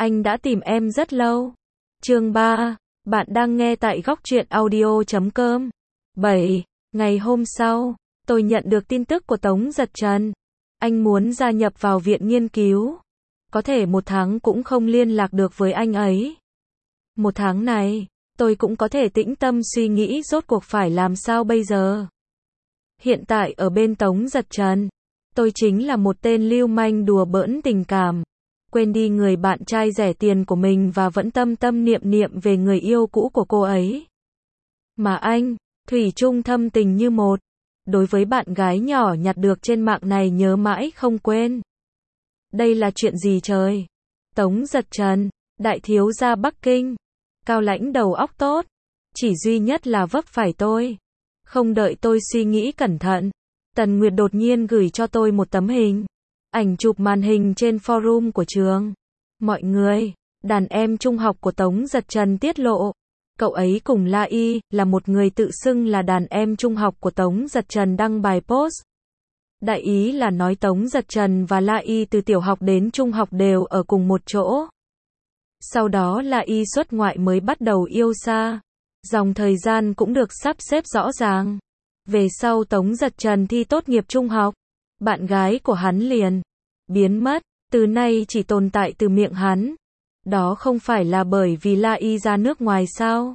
Anh đã tìm em rất lâu. Chương 3. Bạn đang nghe tại góc truyện audio.com. 7. Ngày hôm sau, tôi nhận được tin tức của Tống Giật Trần. Anh muốn gia nhập vào viện nghiên cứu. Có thể 1 tháng cũng không liên lạc được với anh ấy. 1 tháng này, tôi cũng có thể tĩnh tâm suy nghĩ rốt cuộc phải làm sao bây giờ. Hiện tại ở bên Tống Giật Trần, tôi chính là một tên lưu manh đùa bỡn tình cảm. Quên đi người bạn trai rẻ tiền của mình và vẫn tâm tâm niệm niệm về người yêu cũ của cô ấy. Mà anh, thủy chung thâm tình như một. Đối với bạn gái nhỏ nhặt được trên mạng này nhớ mãi không quên. Đây là chuyện gì trời? Tống Giật Trần, đại thiếu gia Bắc Kinh. Cao lãnh đầu óc tốt. Chỉ duy nhất là vấp phải tôi. Không đợi tôi suy nghĩ cẩn thận, Tần Nguyệt đột nhiên gửi cho tôi một tấm hình. Ảnh chụp màn hình trên forum của trường. Mọi người, đàn em trung học của Tống Giật Trần tiết lộ. Cậu ấy cùng La Y, là một người tự xưng là đàn em trung học của Tống Giật Trần đăng bài post. Đại ý là nói Tống Giật Trần và La Y từ tiểu học đến trung học đều ở cùng một chỗ. Sau đó La Y xuất ngoại mới bắt đầu yêu xa. Dòng thời gian cũng được sắp xếp rõ ràng. Về sau Tống Giật Trần thi tốt nghiệp trung học, bạn gái của hắn liền biến mất, từ nay chỉ tồn tại từ miệng hắn. Đó không phải là bởi vì La Y ra nước ngoài sao?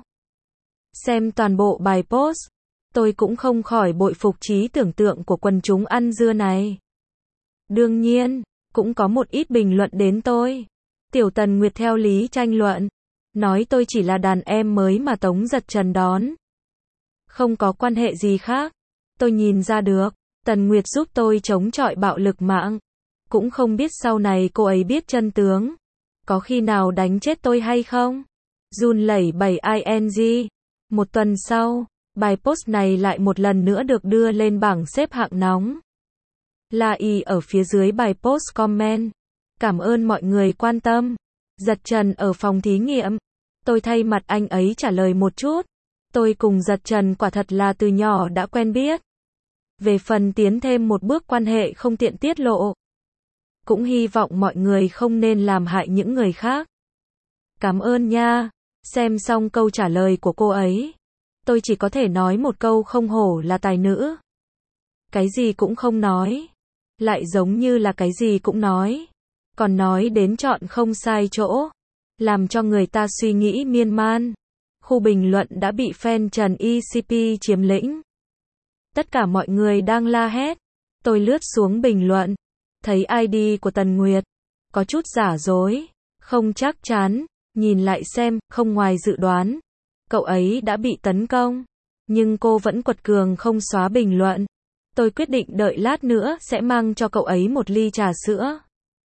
Xem toàn bộ bài post, tôi cũng không khỏi bội phục trí tưởng tượng của quần chúng ăn dưa này. Đương nhiên, cũng có một ít bình luận đến tôi. Tiểu Tần Nguyệt theo lý tranh luận, nói tôi chỉ là đàn em mới mà Tống Giật Trần đón. Không có quan hệ gì khác. Tôi nhìn ra được, Tần Nguyệt giúp tôi chống chọi bạo lực mạng. Cũng không biết sau này cô ấy biết chân tướng. Có khi nào đánh chết tôi hay không? Run lẩy bẩy ing. 1 tuần sau, bài post này lại một lần nữa được đưa lên bảng xếp hạng nóng. La Y ở phía dưới bài post comment. Cảm ơn mọi người quan tâm. Giật Trần ở phòng thí nghiệm. Tôi thay mặt anh ấy trả lời một chút. Tôi cùng Giật Trần quả thật là từ nhỏ đã quen biết. Về phần tiến thêm một bước quan hệ không tiện tiết lộ. Cũng hy vọng mọi người không nên làm hại những người khác. Cảm ơn nha. Xem xong câu trả lời của cô ấy, tôi chỉ có thể nói một câu không hổ là tài nữ. Cái gì cũng không nói. Lại giống như là cái gì cũng nói. Còn nói đến chọn không sai chỗ. Làm cho người ta suy nghĩ miên man. Khu bình luận đã bị fan Trần ECP chiếm lĩnh. Tất cả mọi người đang la hét. Tôi lướt xuống bình luận. Thấy ID của Tần Nguyệt. Có chút giả dối. Không chắc chắn. Nhìn lại xem, không ngoài dự đoán. Cậu ấy đã bị tấn công. Nhưng cô vẫn quật cường không xóa bình luận. Tôi quyết định đợi lát nữa sẽ mang cho cậu ấy một ly trà sữa.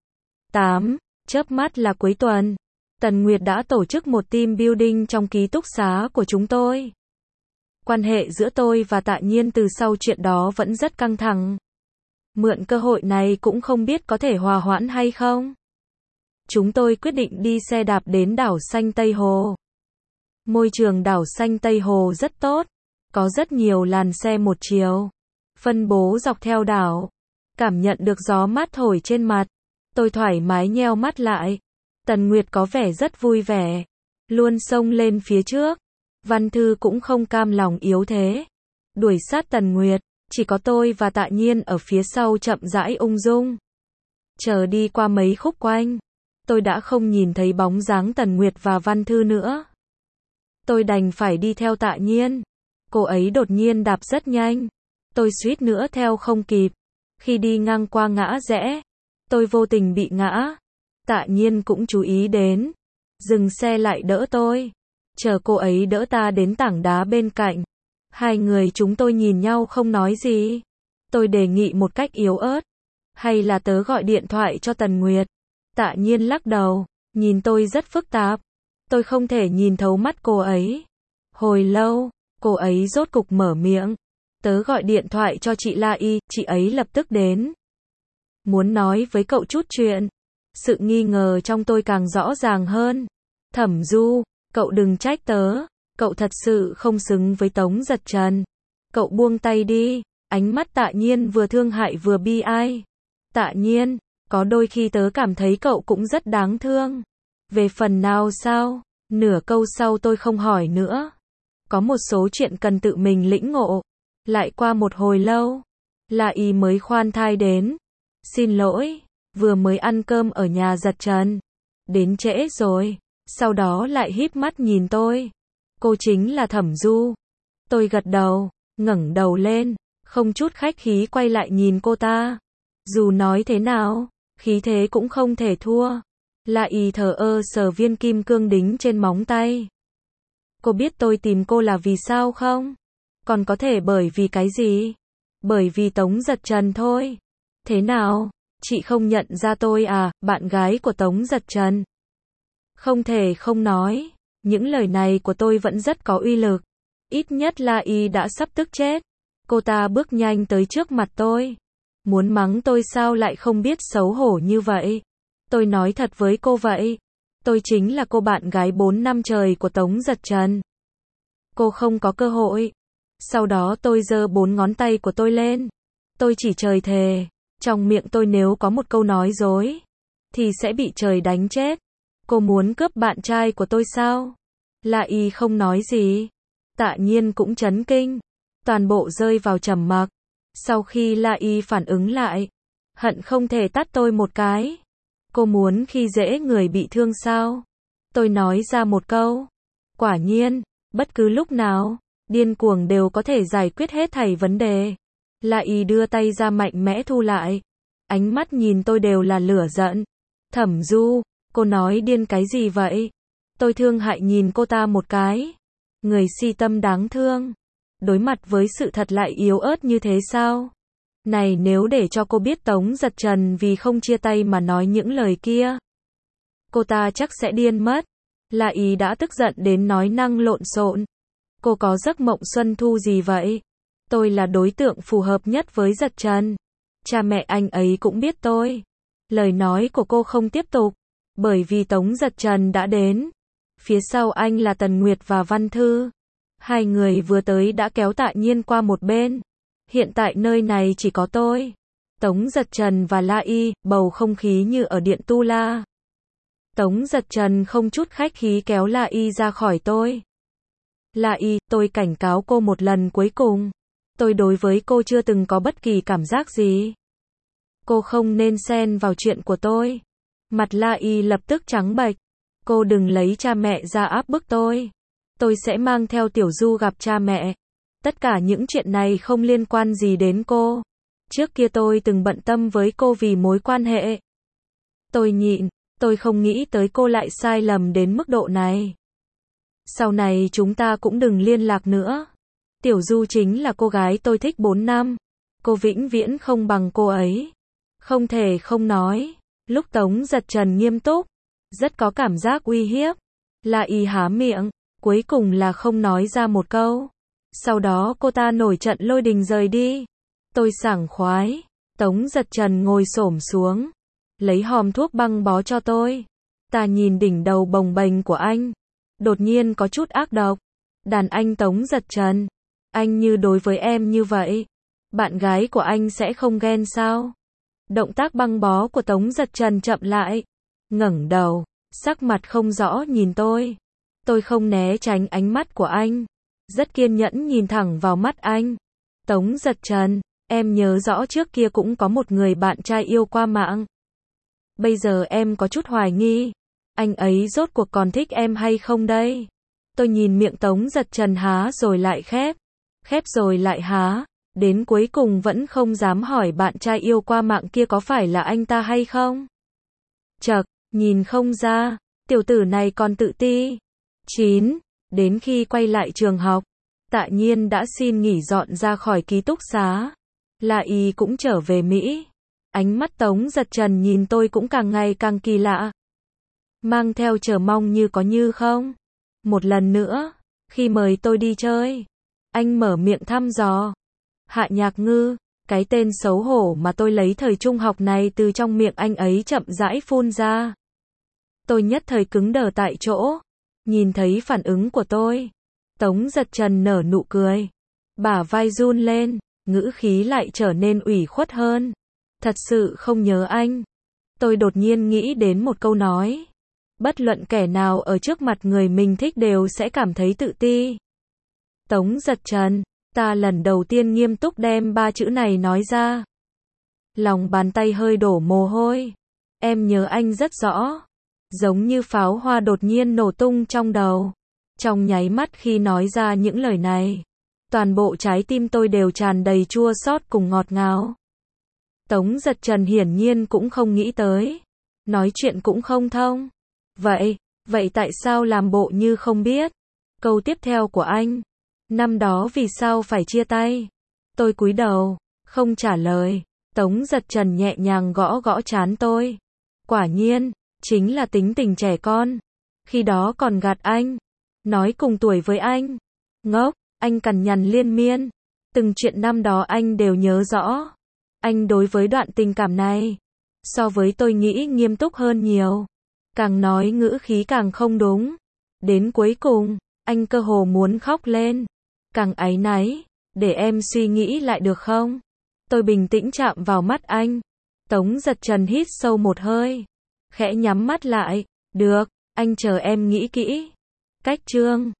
8. Chớp mắt là cuối tuần. Tần Nguyệt đã tổ chức một team building trong ký túc xá của chúng tôi. Quan hệ giữa tôi và Tạ Nhiên từ sau chuyện đó vẫn rất căng thẳng. Mượn cơ hội này cũng không biết có thể hòa hoãn hay không. Chúng tôi quyết định đi xe đạp đến đảo xanh Tây Hồ. Môi trường đảo xanh Tây Hồ rất tốt. Có rất nhiều làn xe một chiều. Phân bố dọc theo đảo. Cảm nhận được gió mát thổi trên mặt. Tôi thoải mái nheo mắt lại. Tần Nguyệt có vẻ rất vui vẻ. Luôn xông lên phía trước. Văn Thư cũng không cam lòng yếu thế. Đuổi sát Tần Nguyệt. Chỉ có tôi và Tạ Nhiên ở phía sau chậm rãi ung dung. Chờ đi qua mấy khúc quanh. Tôi đã không nhìn thấy bóng dáng Tần Nguyệt và Văn Thư nữa. Tôi đành phải đi theo Tạ Nhiên. Cô ấy đột nhiên đạp rất nhanh. Tôi suýt nữa theo không kịp. Khi đi ngang qua ngã rẽ, tôi vô tình bị ngã. Tạ Nhiên cũng chú ý đến. Dừng xe lại đỡ tôi. Chờ cô ấy đỡ ta đến tảng đá bên cạnh. Hai người chúng tôi nhìn nhau không nói gì. Tôi đề nghị một cách yếu ớt. Hay là tớ gọi điện thoại cho Tần Nguyệt. Tạ Nhiên lắc đầu. Nhìn tôi rất phức tạp. Tôi không thể nhìn thấu mắt cô ấy. Hồi lâu, cô ấy rốt cục mở miệng. Tớ gọi điện thoại cho chị La Y, chị ấy lập tức đến. Muốn nói với cậu chút chuyện. Sự nghi ngờ trong tôi càng rõ ràng hơn. Thẩm Du, cậu đừng trách tớ. Cậu thật sự không xứng với Tống Giật Trần. Cậu buông tay đi. Ánh mắt Tạ Nhiên vừa thương hại vừa bi ai. Tạ Nhiên, có đôi khi tớ cảm thấy cậu cũng rất đáng thương. Về phần nào sao? Nửa câu sau tôi không hỏi nữa. Có một số chuyện cần tự mình lĩnh ngộ. Lại qua một hồi lâu, La Y mới khoan thai đến. Xin lỗi, vừa mới ăn cơm ở nhà giật Trần. Đến trễ rồi. Sau đó lại híp mắt nhìn tôi. Cô chính là Thẩm Du. Tôi gật đầu, ngẩng đầu lên, không chút khách khí quay lại nhìn cô ta. Dù nói thế nào, khí thế cũng không thể thua. La Y thờ ơ sờ viên kim cương đính trên móng tay. Cô biết tôi tìm cô là vì sao không? Còn có thể bởi vì cái gì? Bởi vì Tống Giật Trần thôi. Thế nào? Chị không nhận ra tôi à, bạn gái của Tống Giật Trần? Không thể không nói, những lời này của tôi vẫn rất có uy lực. Ít nhất La Y đã sắp tức chết. Cô ta bước nhanh tới trước mặt tôi. Muốn mắng tôi sao lại không biết xấu hổ như vậy. Tôi nói thật với cô vậy. Tôi chính là cô bạn gái 4 năm trời của Tống Giật Trần. Cô không có cơ hội. Sau đó tôi giơ 4 ngón tay của tôi lên. Tôi chỉ trời thề, trong miệng tôi nếu có một câu nói dối, thì sẽ bị trời đánh chết. Cô muốn cướp bạn trai của tôi sao? La Y không nói gì. Tạ Nhiên cũng chấn kinh. Toàn bộ rơi vào trầm mặc. Sau khi La Y phản ứng lại, hận không thể tát tôi một cái. Cô muốn khi dễ người bị thương sao? Tôi nói ra một câu. Quả nhiên, bất cứ lúc nào, điên cuồng đều có thể giải quyết hết thảy vấn đề. La Y đưa tay ra mạnh mẽ thu lại. Ánh mắt nhìn tôi đều là lửa giận. Thẩm Du, cô nói điên cái gì vậy? Tôi thương hại nhìn cô ta một cái. Người si tâm đáng thương. Đối mặt với sự thật lại yếu ớt như thế sao? Này nếu để cho cô biết Tống Giật Trần vì không chia tay mà nói những lời kia, cô ta chắc sẽ điên mất. La Y đã tức giận đến nói năng lộn xộn. Cô có giấc mộng xuân thu gì vậy? Tôi là đối tượng phù hợp nhất với Giật Trần. Cha mẹ anh ấy cũng biết tôi. Lời nói của cô không tiếp tục, bởi vì Tống Giật Trần đã đến. Phía sau anh là Tần Nguyệt và Văn Thư. Hai người vừa tới đã kéo Tạ Nhiên qua một bên. Hiện tại nơi này chỉ có tôi, Tống Giật Trần và La Y, bầu không khí như ở điện Tu La. Tống Giật Trần không chút khách khí kéo La Y ra khỏi tôi. La Y, tôi cảnh cáo cô một lần cuối cùng. Tôi đối với cô chưa từng có bất kỳ cảm giác gì. Cô không nên xen vào chuyện của tôi. Mặt La Y lập tức trắng bệch. Cô đừng lấy cha mẹ ra áp bức tôi. Tôi sẽ mang theo Tiểu Du gặp cha mẹ. Tất cả những chuyện này không liên quan gì đến cô. Trước kia tôi từng bận tâm với cô vì mối quan hệ. Tôi nhịn, tôi không nghĩ tới cô lại sai lầm đến mức độ này. Sau này chúng ta cũng đừng liên lạc nữa. Tiểu Du chính là cô gái tôi thích 4 năm. Cô vĩnh viễn không bằng cô ấy. Không thể không nói. Lúc Tống Giật Trần nghiêm túc, rất có cảm giác uy hiếp. La Y há miệng, cuối cùng là không nói ra một câu. Sau đó cô ta nổi trận lôi đình rời đi. Tôi sảng khoái. Tống Giật Trần ngồi xổm xuống, lấy hòm thuốc băng bó cho tôi. Ta nhìn đỉnh đầu bồng bềnh của anh, đột nhiên có chút ác độc. Đàn anh Tống Giật Trần, anh như đối với em như vậy, bạn gái của anh sẽ không ghen sao? Động tác băng bó của Tống Giật Trần chậm lại, ngẩng đầu, sắc mặt không rõ nhìn tôi. Tôi không né tránh ánh mắt của anh, rất kiên nhẫn nhìn thẳng vào mắt anh. Tống Giật Trần, em nhớ rõ trước kia cũng có một người bạn trai yêu qua mạng. Bây giờ em có chút hoài nghi, anh ấy rốt cuộc còn thích em hay không đây? Tôi nhìn miệng Tống Giật Trần há rồi lại khép, khép rồi lại há, đến cuối cùng vẫn không dám hỏi bạn trai yêu qua mạng kia có phải là anh ta hay không. Chậc, nhìn không ra, tiểu tử này còn tự ti. 9. Đến khi quay lại trường học, Tạ Nhiên đã xin nghỉ dọn ra khỏi ký túc xá. La Y cũng trở về Mỹ. Ánh mắt Tống Giật Trần nhìn tôi cũng càng ngày càng kỳ lạ, mang theo chờ mong như có như không. Một lần nữa, khi mời tôi đi chơi, anh mở miệng thăm dò. Hạ Nhạc Ngư, cái tên xấu hổ mà tôi lấy thời trung học này từ trong miệng anh ấy chậm rãi phun ra. Tôi nhất thời cứng đờ tại chỗ. Nhìn thấy phản ứng của tôi, Tống Giật Trần nở nụ cười, bả vai run lên, ngữ khí lại trở nên ủy khuất hơn. Thật sự không nhớ anh. Tôi đột nhiên nghĩ đến một câu nói. Bất luận kẻ nào ở trước mặt người mình thích đều sẽ cảm thấy tự ti. Tống Giật Trần, ta lần đầu tiên nghiêm túc đem 3 chữ này nói ra. Lòng bàn tay hơi đổ mồ hôi. Em nhớ anh rất rõ. Giống như pháo hoa đột nhiên nổ tung trong đầu. Trong nháy mắt khi nói ra những lời này, toàn bộ trái tim tôi đều tràn đầy chua xót cùng ngọt ngào. Tống Giật Trần hiển nhiên cũng không nghĩ tới. Nói chuyện cũng không thông. Vậy tại sao làm bộ như không biết? Câu tiếp theo của anh. Năm đó vì sao phải chia tay? Tôi cúi đầu, không trả lời. Tống Giật Trần nhẹ nhàng gõ gõ trán tôi. Quả nhiên, chính là tính tình trẻ con. Khi đó còn gạt anh. Nói cùng tuổi với anh. Ngốc, anh cằn nhằn liên miên. Từng chuyện năm đó anh đều nhớ rõ. Anh đối với đoạn tình cảm này, so với tôi nghĩ nghiêm túc hơn nhiều. Càng nói ngữ khí càng không đúng. Đến cuối cùng, anh cơ hồ muốn khóc lên. Càng áy náy, để em suy nghĩ lại được không? Tôi bình tĩnh chạm vào mắt anh. Tống Giật Trần hít sâu một hơi. Khẽ nhắm mắt lại. Được, anh chờ em nghĩ kỹ. Cách chương